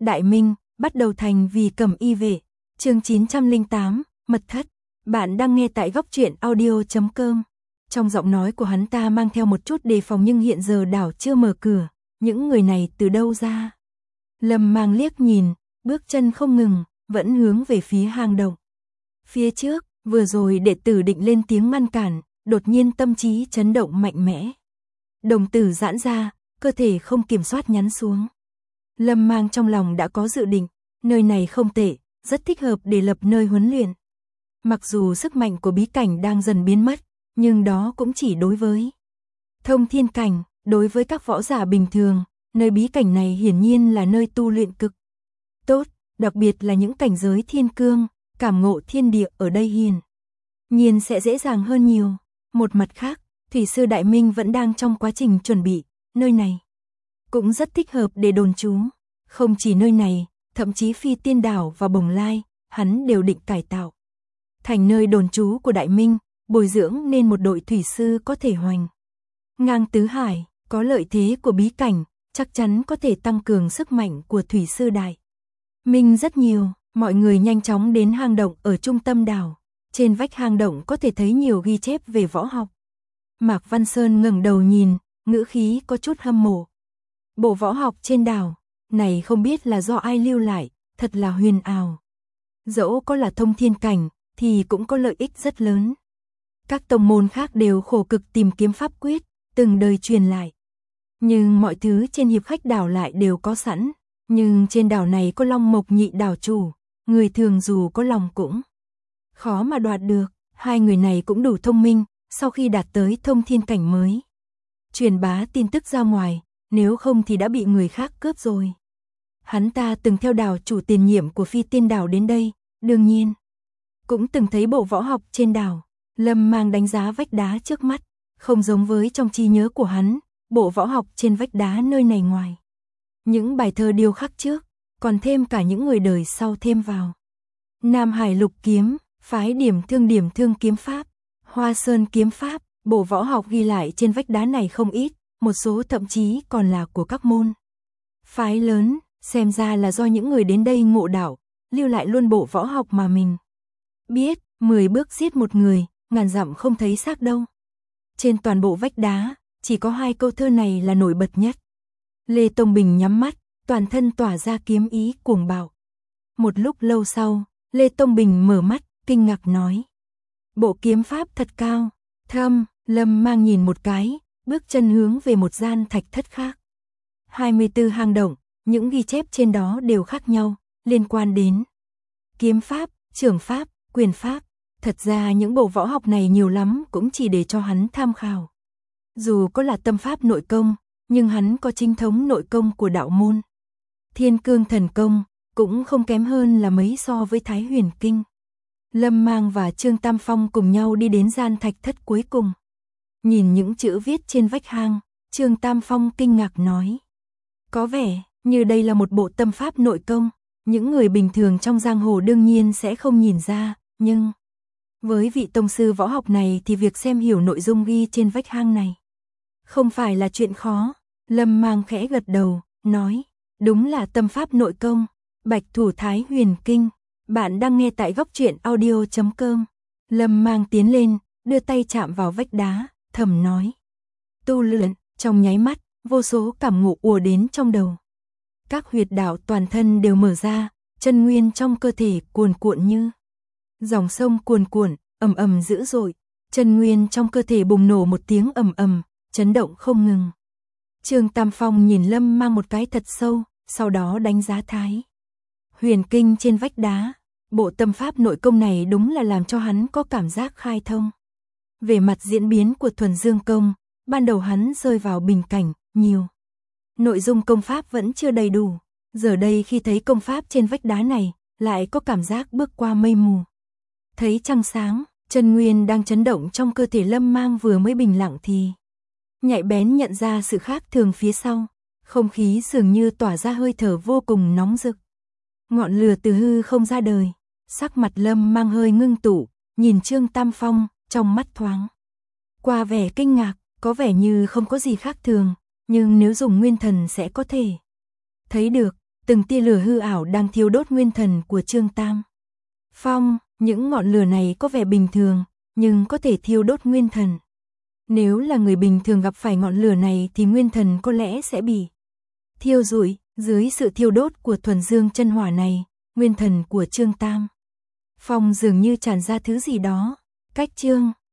Đại Minh, bắt đầu thành vì Cẩm Y vệ. Chương 908, Mật thất. Bạn đang nghe tại góc truyện audio.com. Trong giọng nói của hắn ta mang theo một chút đề phòng, nhưng hiện giờ đảo chưa mở cửa. Những người này từ đâu ra? Lâm Mang liếc nhìn, bước chân không ngừng, vẫn hướng về phía hang động. Phía trước, vừa rồi đệ tử định lên tiếng ngăn cản, đột nhiên tâm trí chấn động mạnh mẽ. Đồng tử giãn ra, cơ thể không kiểm soát nhắn xuống. Lâm Mang trong lòng đã có dự định, nơi này không tệ, rất thích hợp để lập nơi huấn luyện. Mặc dù sức mạnh của bí cảnh đang dần biến mất, nhưng đó cũng chỉ đối với thông thiên cảnh, đối với các võ giả bình thường, nơi bí cảnh này hiển nhiên là nơi tu luyện cực tốt, đặc biệt là những cảnh giới thiên cương, cảm ngộ thiên địa ở đây hiển nhiên sẽ dễ dàng hơn nhiều. Một mặt khác, Thủy sư Đại Minh vẫn đang trong quá trình chuẩn bị, nơi này cũng rất thích hợp để đồn trú. Không chỉ nơi này, thậm chí Phi Tiên Đảo và Bồng Lai, hắn đều định cải tạo thành nơi đồn trú của Đại Minh, bồi dưỡng nên một đội thủy sư có thể hoành ngang tứ hải. Có lợi thế của bí cảnh, chắc chắn có thể tăng cường sức mạnh của thủy sư Đại Minh rất nhiều. Mọi người nhanh chóng đến hang động ở trung tâm đảo. Trên vách hang động có thể thấy nhiều ghi chép về võ học. Mạc Văn Sơn ngẩng đầu nhìn, ngữ khí có chút hâm mộ. Bộ võ học trên đảo này không biết là do ai lưu lại, thật là huyền ảo. Dẫu có là thông thiên cảnh thì cũng có lợi ích rất lớn. Các tông môn khác đều khổ cực tìm kiếm pháp quyết, từng đời truyền lại. Nhưng mọi thứ trên hiệp khách đảo lại đều có sẵn. Nhưng trên đảo này có Long Mộc Nhị đảo chủ, người thường dù có lòng cũng khó mà đoạt được. Hai người này cũng đủ thông minh, sau khi đạt tới thông thiên cảnh mới truyền bá tin tức ra ngoài, nếu không thì đã bị người khác cướp rồi. Hắn ta từng theo đảo chủ tiền nhiệm của Phi Tiên Đảo đến đây, đương nhiên cũng từng thấy bộ võ học trên đảo. Lâm Mang đánh giá vách đá trước mắt, không giống với trong trí nhớ của hắn, bộ võ học trên vách đá nơi này ngoài những bài thơ điêu khắc trước, còn thêm cả những người đời sau thêm vào. Nam Hải Lục kiếm, phái điểm thương kiếm pháp, Hoa Sơn kiếm pháp, bộ võ học ghi lại trên vách đá này không ít, một số thậm chí còn là của các môn phái lớn, xem ra là do những người đến đây ngộ đạo, lưu lại luôn bộ võ học mà mình biết. 10 bước giết một người, ngàn dặm không thấy xác đâu. Trên toàn bộ vách đá, chỉ có 2 câu thơ này là nổi bật nhất. Lê Tông Bình nhắm mắt, toàn thân tỏa ra kiếm ý cuồng bạo. Một lúc lâu sau, Lê Tông Bình mở mắt, kinh ngạc nói: bộ kiếm pháp thật cao, thâm. Lâm Mang nhìn một cái, bước chân hướng về một gian thạch thất khác. 24 hang động, những ghi chép trên đó đều khác nhau, liên quan đến kiếm pháp, trưởng pháp, quyền pháp. Thật ra những bộ võ học này nhiều lắm cũng chỉ để cho hắn tham khảo. Dù có là tâm pháp nội công, nhưng hắn có chính thống nội công của đạo môn Thiên Cương Thần Công, cũng không kém hơn là mấy so với Thái Huyền Kinh. Lâm Mang và Trương Tam Phong cùng nhau đi đến gian thạch thất cuối cùng. Nhìn những chữ viết trên vách hang, Trương Tam Phong kinh ngạc nói: có vẻ như đây là một bộ tâm pháp nội công, những người bình thường trong giang hồ đương nhiên sẽ không nhìn ra, nhưng với vị tông sư võ học này thì việc xem hiểu nội dung ghi trên vách hang này không phải là chuyện khó. Lâm Mang khẽ gật đầu, nói: đúng là tâm pháp nội công, Bạch Thủ Thái Huyền Kinh. Bạn đang nghe tại góc truyện audio.com. Lâm Mang tiến lên, đưa tay chạm vào vách đá, thầm nói: tu luyện. Trong nháy mắt, vô số cảm ngộ ùa đến trong đầu. Các huyệt đạo toàn thân đều mở ra, chân nguyên trong cơ thể cuồn cuộn như dòng sông cuồn cuộn, ầm ầm dữ dội. Chân nguyên trong cơ thể bùng nổ một tiếng ầm ầm, chấn động không ngừng. Trương Tam Phong nhìn Lâm Mang một cái thật sâu, sau đó đánh giá Thái Huyền Kinh trên vách đá. Bộ tâm pháp nội công này đúng là làm cho hắn có cảm giác khai thông. Về mặt diễn biến của Thuần Dương Công, ban đầu hắn rơi vào bình cảnh, nhiều nội dung công pháp vẫn chưa đầy đủ. Giờ đây khi thấy công pháp trên vách đá này, lại có cảm giác bước qua mây mù, thấy trăng sáng. Chân nguyên đang chấn động trong cơ thể Lâm Mang vừa mới bình lặng thì nhạy bén nhận ra sự khác thường phía sau. Không khí dường như tỏa ra hơi thở vô cùng nóng rực. Ngọn lửa từ hư không ra đời. Sắc mặt Lâm Mang hơi ngưng tụ, nhìn Trương Tam Phong, trong mắt thoáng qua vẻ kinh ngạc, có vẻ như không có gì khác thường, nhưng nếu dùng nguyên thần sẽ có thể thấy được. từng tia lửa hư ảo đang thiêu đốt nguyên thần của Trương Tam Phong, những ngọn lửa này có vẻ bình thường, nhưng có thể thiêu đốt nguyên thần. Nếu là người bình thường gặp phải ngọn lửa này thì nguyên thần có lẽ sẽ bị thiêu rụi, dưới sự thiêu đốt của thuần dương chân hỏa này, nguyên thần của Trương Tam Phong dường như tràn ra thứ gì đó, cách Trương